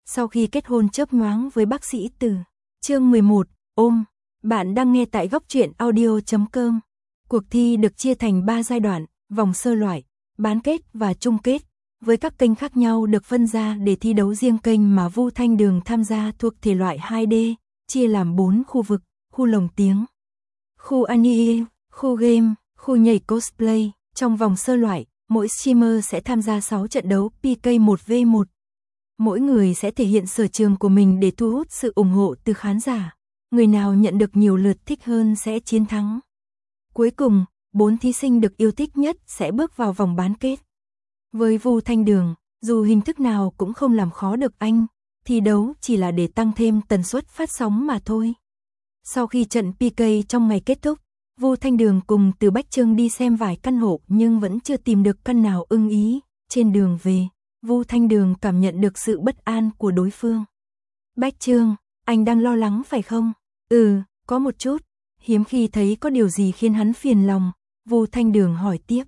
Sau khi kết hôn chớp nhoáng với bác sĩ Từ. Chương 11, ôm. Bạn đang nghe tại góc truyện audio.com. Cuộc thi được chia thành 3 giai đoạn, vòng sơ loại, bán kết và chung kết, với các kênh khác nhau được phân ra để thi đấu. Riêng kênh mà Vu Thanh Đường tham gia thuộc thể loại 2D, chia làm 4 khu vực: khu lồng tiếng, khu anime, khu game, khu nhảy cosplay. Trong vòng sơ loại, mỗi streamer sẽ tham gia 6 trận đấu PK 1v1. Mỗi người sẽ thể hiện sở trường của mình để thu hút sự ủng hộ từ khán giả. Người nào nhận được nhiều lượt thích hơn sẽ chiến thắng. Cuối cùng, 4 thí sinh được yêu thích nhất sẽ bước vào vòng bán kết. Với Vu Thanh Đường, dù hình thức nào cũng không làm khó được anh, thi đấu chỉ là để tăng thêm tần suất phát sóng mà thôi. Sau khi trận PK trong ngày kết thúc, Vu Thanh Đường cùng Từ Bách Chương đi xem vài căn hộ nhưng vẫn chưa tìm được căn nào ưng ý. Trên đường về, Vu Thanh Đường cảm nhận được sự bất an của đối phương. Bách Chương, anh đang lo lắng phải không? Ừ, có một chút. Hiếm khi thấy có điều gì khiến hắn phiền lòng, Vu Thanh Đường hỏi tiếp.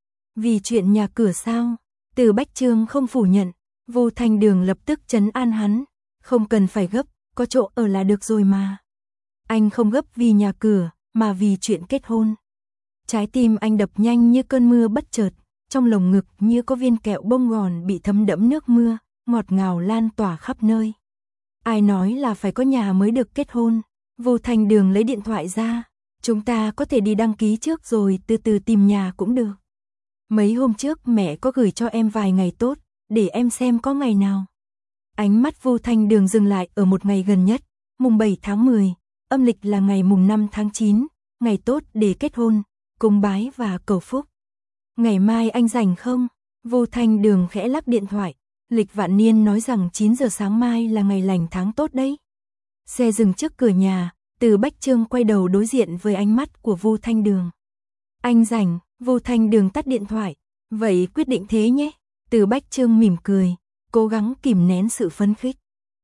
Vì chuyện nhà cửa sao? Từ Bách Chương không phủ nhận. Vu Thanh Đường lập tức trấn an hắn. Không cần phải gấp, có chỗ ở là được rồi mà. Anh không gấp vì nhà cửa, mà vì chuyện kết hôn. Trái tim anh đập nhanh như cơn mưa bất chợt, trong lồng ngực như có viên kẹo bông gòn bị thấm đẫm nước mưa, ngọt ngào lan tỏa khắp nơi. Ai nói là phải có nhà mới được kết hôn? Vu Thanh Đường lấy điện thoại ra. Chúng ta có thể đi đăng ký trước rồi từ từ tìm nhà cũng được. Mấy hôm trước mẹ có gửi cho em vài ngày tốt, để em xem có ngày nào. Ánh mắt Vu Thanh Đường dừng lại ở một ngày gần nhất, mùng 7 tháng 10, âm lịch là ngày mùng 5 tháng 9, ngày tốt để kết hôn, cúng bái và cầu phúc. Ngày mai anh rảnh không? Vu Thanh Đường khẽ lắc điện thoại. Lịch Vạn Niên nói rằng 9 giờ sáng mai là ngày lành tháng tốt đấy. Xe dừng trước cửa nhà, Từ Bách Chương quay đầu đối diện với ánh mắt của Vu Thanh Đường. Anh rảnh, Vu Thanh Đường tắt điện thoại. Vậy quyết định thế nhé. Từ Bách Chương mỉm cười, cố gắng kìm nén sự phấn khích.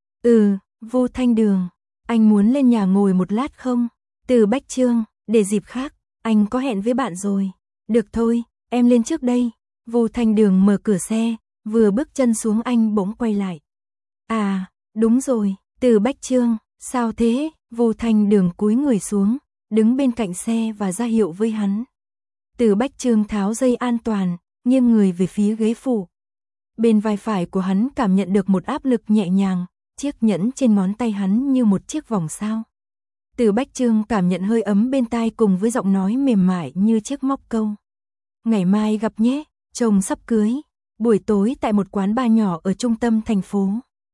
Ừ, Vu Thanh Đường, anh muốn lên nhà ngồi một lát không? Từ Bách Chương, để dịp khác, anh có hẹn với bạn rồi. Được thôi, em lên trước đây. Vu Thanh Đường mở cửa xe, vừa bước chân xuống anh bỗng quay lại. À, đúng rồi, Từ Bách Chương, sao thế? Vu Thanh Đường cúi người xuống, đứng bên cạnh xe và ra hiệu với hắn. Từ Bách Chương tháo dây an toàn, nghiêng người về phía ghế phụ. Bên vai phải của hắn cảm nhận được một áp lực nhẹ nhàng, chiếc nhẫn trên ngón tay hắn như một chiếc vòng sao. Từ Bách Chương cảm nhận hơi ấm bên tai cùng với giọng nói mềm mại như chiếc móc câu. Ngày mai gặp nhé, chồng sắp cưới. Buổi tối tại một quán bar nhỏ ở trung tâm thành phố.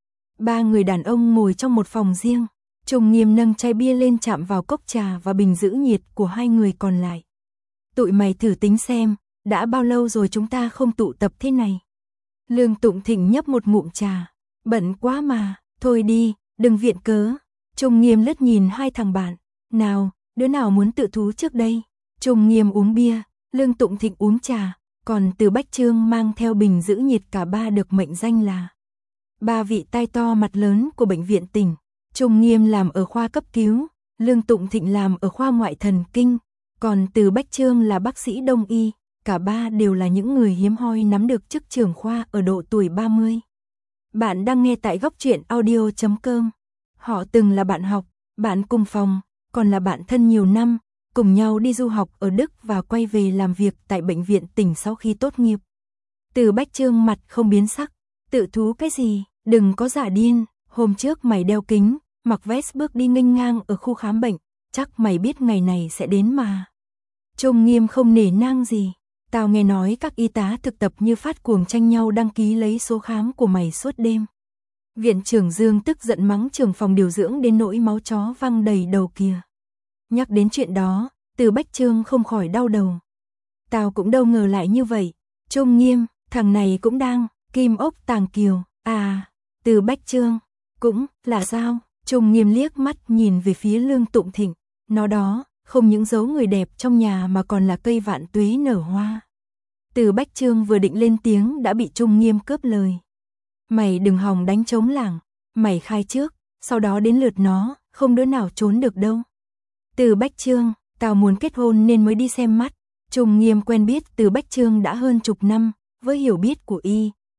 3 người đàn ông ngồi trong một phòng riêng. Trùng Nghiêm nâng chai bia lên chạm vào cốc trà và bình giữ nhiệt của 2 người còn lại. Tụi mày thử tính xem, đã bao lâu rồi chúng ta không tụ tập thế này. Lương Tụng Thịnh nhấp một ngụm trà. Bận quá mà, thôi đi, đừng viện cớ. Trùng Nghiêm lướt nhìn 2 thằng bạn. Nào, đứa nào muốn tự thú trước đây? Trùng Nghiêm uống bia, Lương Tụng Thịnh uống trà. Còn Từ Bách Chương mang theo bình giữ nhiệt, cả ba được mệnh danh là 3 vị tai to mặt lớn của bệnh viện tỉnh. Trùng Nghiêm làm ở khoa cấp cứu, Lương Tụng Thịnh làm ở khoa ngoại thần kinh, còn Từ Bách Chương là bác sĩ đông y. Cả ba đều là những người hiếm hoi nắm được chức trưởng khoa ở độ tuổi 30. Bạn đang nghe tại góc truyện audio.com. Họ từng là bạn học, bạn cùng phòng, còn là bạn thân nhiều năm, cùng nhau đi du học ở Đức và quay về làm việc tại bệnh viện tỉnh sau khi tốt nghiệp. Từ Bách Chương mặt không biến sắc. Tự thú cái gì, đừng có giả điên, hôm trước mày đeo kính, mặc vest bước đi nghênh ngang ở khu khám bệnh, chắc mày biết ngày này sẽ đến mà. Trùng Nghiêm không nể nang gì. Tao nghe nói các y tá thực tập như phát cuồng tranh nhau đăng ký lấy số khám của mày suốt đêm. Viện trưởng Dương tức giận mắng trưởng phòng điều dưỡng đến nỗi máu chó văng đầy đầu kìa. Nhắc đến chuyện đó, Từ Bách Chương không khỏi đau đầu. Tao cũng đâu ngờ lại như vậy. Trùng Nghiêm, thằng này cũng đang kim ốc tàng kiều. À, Từ Bách Chương, cũng là sao? Trùng Nghiêm liếc mắt nhìn về phía Lương Tụng Thịnh. Nó đó, không những giấu người đẹp trong nhà mà còn là cây vạn tuế nở hoa. Từ Bách Chương vừa định lên tiếng đã bị Trùng Nghiêm cướp lời. Mày đừng hòng đánh trống lảng, mày khai trước, sau đó đến lượt nó, không đứa nào trốn được đâu. Từ Bách Chương, tao muốn kết hôn nên mới đi xem mắt. Trùng Nghiêm quen biết Từ Bách Chương đã hơn chục năm, với hiểu biết của y,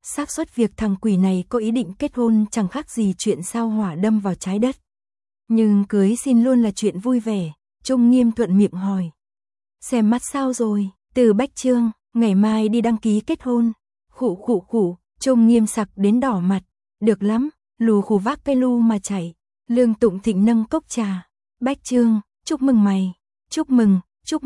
xác suất việc thằng quỷ này có ý định kết hôn chẳng khác gì chuyện sao hỏa đâm vào trái đất. Nhưng cưới xin luôn là chuyện vui vẻ, Trung Nghiêm thuận miệng hỏi. Xem mắt sao rồi, Từ Bách Chương, ngày mai đi đăng ký kết hôn. Khụ, Trung Nghiêm sặc đến đỏ mặt, được lắm, lù khù vác cây lu mà chảy. Lương Tụng Thịnh nâng cốc trà. Bách Chương, chúc mừng mày, chúc mừng.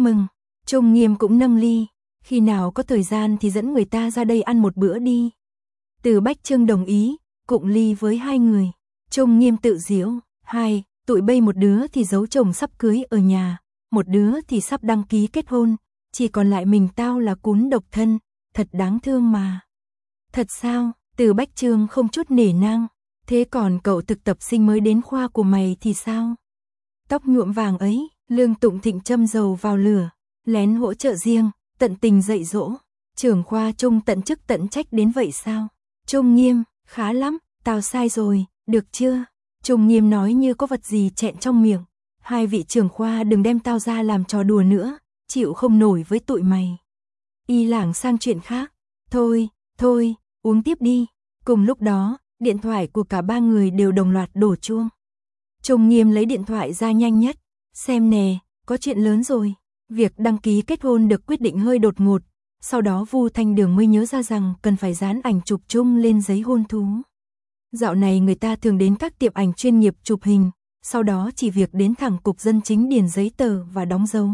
Trung Nghiêm cũng nâng ly, khi nào có thời gian thì dẫn người ta ra đây ăn một bữa đi. Từ Bách Chương đồng ý, cụng ly với hai người. Trung Nghiêm tự giễu, tụi bây một đứa thì giấu chồng sắp cưới ở nhà, một đứa thì sắp đăng ký kết hôn, chỉ còn lại mình tao là cún độc thân, thật đáng thương mà. Thật sao? Từ Bách Chương không chút nể nang, thế còn cậu thực tập sinh mới đến khoa của mày thì sao? Tóc nhuộm vàng ấy, Lương Tụng Thịnh châm dầu vào lửa, lén hỗ trợ riêng, tận tình dạy dỗ. Trưởng khoa Trung tận chức tận trách đến vậy sao? Trung Nghiêm, khá lắm, tao sai rồi, được chưa? Trung Nghiêm nói như có vật gì chẹn trong miệng. Hai vị trưởng khoa đừng đem tao ra làm trò đùa nữa, chịu không nổi với tụi mày. Y lảng sang chuyện khác. Thôi, uống tiếp đi. Cùng lúc đó, điện thoại của cả ba người đều đồng loạt đổ chuông. Trung Nghiêm lấy điện thoại ra nhanh nhất. Xem nè, có chuyện lớn rồi. Việc đăng ký kết hôn được quyết định hơi đột ngột. Sau đó Vu Thanh Đường mới nhớ ra rằng cần phải dán ảnh chụp chung lên giấy hôn thú. Dạo này người ta thường đến các tiệm ảnh chuyên nghiệp chụp hình, sau đó chỉ việc đến thẳng cục dân chính điền giấy tờ và đóng dấu.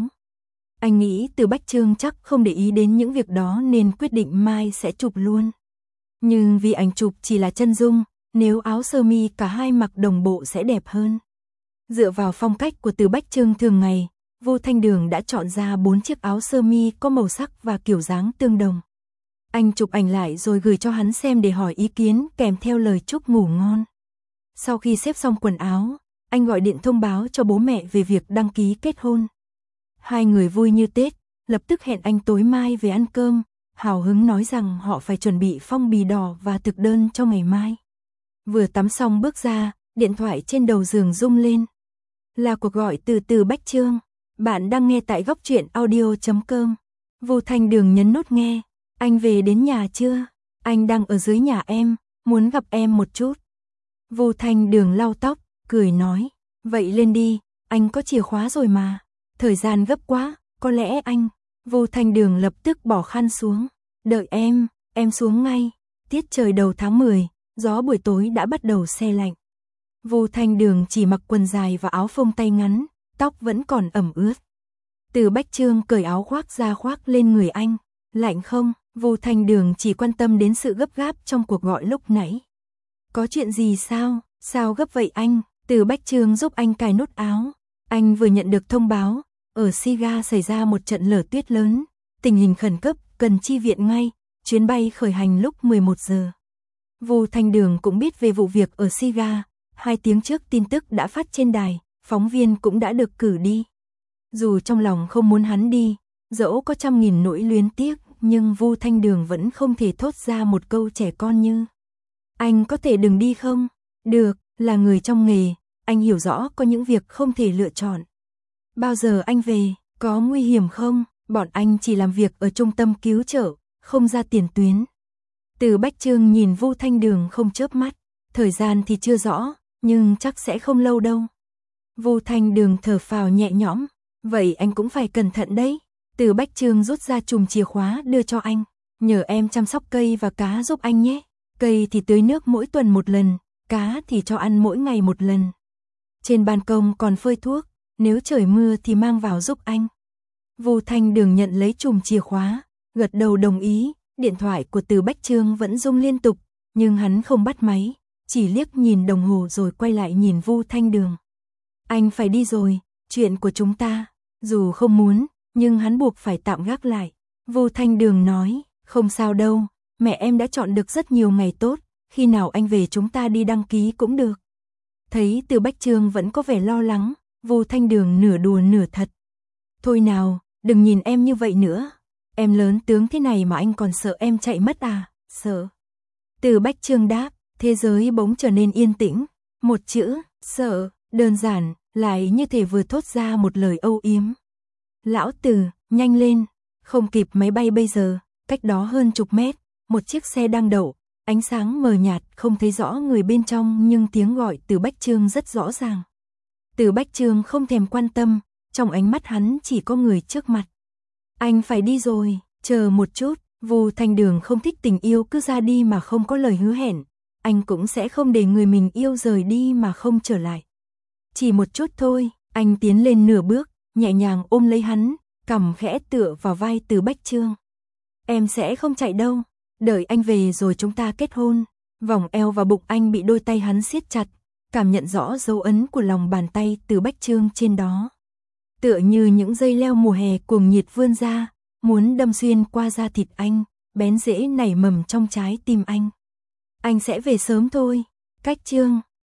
Anh nghĩ Từ Bách Chương chắc không để ý đến những việc đó nên quyết định mai sẽ chụp luôn. Nhưng vì ảnh chụp chỉ là chân dung, nếu áo sơ mi cả hai mặc đồng bộ sẽ đẹp hơn. Dựa vào phong cách của Từ Bách Chương thường ngày, Vu Thanh Đường đã chọn ra 4 chiếc áo sơ mi có màu sắc và kiểu dáng tương đồng. Anh chụp ảnh lại rồi gửi cho hắn xem để hỏi ý kiến kèm theo lời chúc ngủ ngon. Sau khi xếp xong quần áo, anh gọi điện thông báo cho bố mẹ về việc đăng ký kết hôn. Hai người vui như Tết, lập tức hẹn anh tối mai về ăn cơm, hào hứng nói rằng họ phải chuẩn bị phong bì đỏ và thực đơn cho ngày mai. Vừa tắm xong bước ra, điện thoại trên đầu giường rung lên. Là cuộc gọi từ Từ Bách Chương. Bạn đang nghe tại Góc Truyện Audio.com. Vu Thanh Đường nhấn nút nghe. Anh về đến nhà chưa? Anh đang ở dưới nhà em, muốn gặp em một chút. Vu Thanh Đường lau tóc, cười nói. Vậy lên đi, anh có chìa khóa rồi mà. Thời gian gấp quá, có lẽ anh. Vu Thanh Đường lập tức bỏ khăn xuống. Đợi em xuống ngay. Tiết trời đầu tháng 10, gió buổi tối đã bắt đầu se lạnh. Vu Thanh Đường chỉ mặc quần dài và áo phông tay ngắn, tóc vẫn còn ẩm ướt. Từ Bách Chương cởi áo khoác ra khoác lên người anh. Lạnh không? Vu Thanh Đường chỉ quan tâm đến sự gấp gáp trong cuộc gọi lúc nãy. Có chuyện gì sao? Sao gấp vậy anh? Từ Bách Chương giúp anh cài nút áo. Anh vừa nhận được thông báo, ở Siga xảy ra một trận lở tuyết lớn, tình hình khẩn cấp, cần chi viện ngay, chuyến bay khởi hành lúc 11 giờ. Vu Thanh Đường cũng biết về vụ việc ở Siga, 2 tiếng trước tin tức đã phát trên đài, phóng viên cũng đã được cử đi. Dù trong lòng không muốn hắn đi, dẫu có trăm nghìn nỗi luyến tiếc, nhưng Vu Thanh Đường vẫn không thể thốt ra một câu trẻ con như: anh có thể đừng đi không? Được, là người trong nghề, anh hiểu rõ có những việc không thể lựa chọn. Bao giờ anh về, có nguy hiểm không? Bọn anh chỉ làm việc ở trung tâm cứu trợ, không ra tiền tuyến. Từ Bách Chương nhìn Vu Thanh Đường không chớp mắt, thời gian thì chưa rõ, nhưng chắc sẽ không lâu đâu. Vu Thanh Đường thở phào nhẹ nhõm, vậy anh cũng phải cẩn thận đấy. Từ Bách Chương rút ra chùm chìa khóa đưa cho anh, nhờ em chăm sóc cây và cá giúp anh nhé. Cây thì tưới nước mỗi tuần một lần, cá thì cho ăn mỗi ngày một lần. Trên ban công còn phơi thuốc, nếu trời mưa thì mang vào giúp anh. Vu Thanh Đường nhận lấy chùm chìa khóa, gật đầu đồng ý. Điện thoại của Từ Bách Chương vẫn rung liên tục, nhưng hắn không bắt máy, chỉ liếc nhìn đồng hồ rồi quay lại nhìn Vu Thanh Đường. Anh phải đi rồi, chuyện của chúng ta, dù không muốn, nhưng hắn buộc phải tạm gác lại. Vu Thanh Đường nói, không sao đâu, mẹ em đã chọn được rất nhiều ngày tốt, khi nào anh về chúng ta đi đăng ký cũng được. Thấy Từ Bách Chương vẫn có vẻ lo lắng, Vu Thanh Đường nửa đùa nửa thật. Thôi nào, đừng nhìn em như vậy nữa. Em lớn tướng thế này mà anh còn sợ em chạy mất à? Sợ. Từ Bách Chương đáp, thế giới bỗng trở nên yên tĩnh. Một chữ, sợ, đơn giản, lại như thể vừa thốt ra một lời âu yếm. Lão Từ, nhanh lên. Không kịp máy bay bây giờ, cách đó hơn chục mét, một chiếc xe đang đậu. Ánh sáng mờ nhạt không thấy rõ người bên trong nhưng tiếng gọi từ Bách Trương rất rõ ràng. Từ Bách Trương không thèm quan tâm, trong ánh mắt hắn chỉ có người trước mặt. Anh phải đi rồi, chờ một chút, Vu Thanh Đường không thích tình yêu cứ ra đi mà không có lời hứa hẹn. Anh cũng sẽ không để người mình yêu rời đi mà không trở lại. Chỉ một chút thôi, anh tiến lên nửa bước, nhẹ nhàng ôm lấy hắn, cằm khẽ tựa vào vai Từ Bách Trương. Em sẽ không chạy đâu, đợi anh về rồi chúng ta kết hôn. Vòng eo và bụng anh bị đôi tay hắn siết chặt, cảm nhận rõ dấu ấn của lòng bàn tay Từ Bách Trương trên đó. Tựa như những dây leo mùa hè cuồng nhiệt vươn ra, muốn đâm xuyên qua da thịt anh, bén rễ nảy mầm trong trái tim anh. Anh sẽ về sớm thôi, Cách Trương.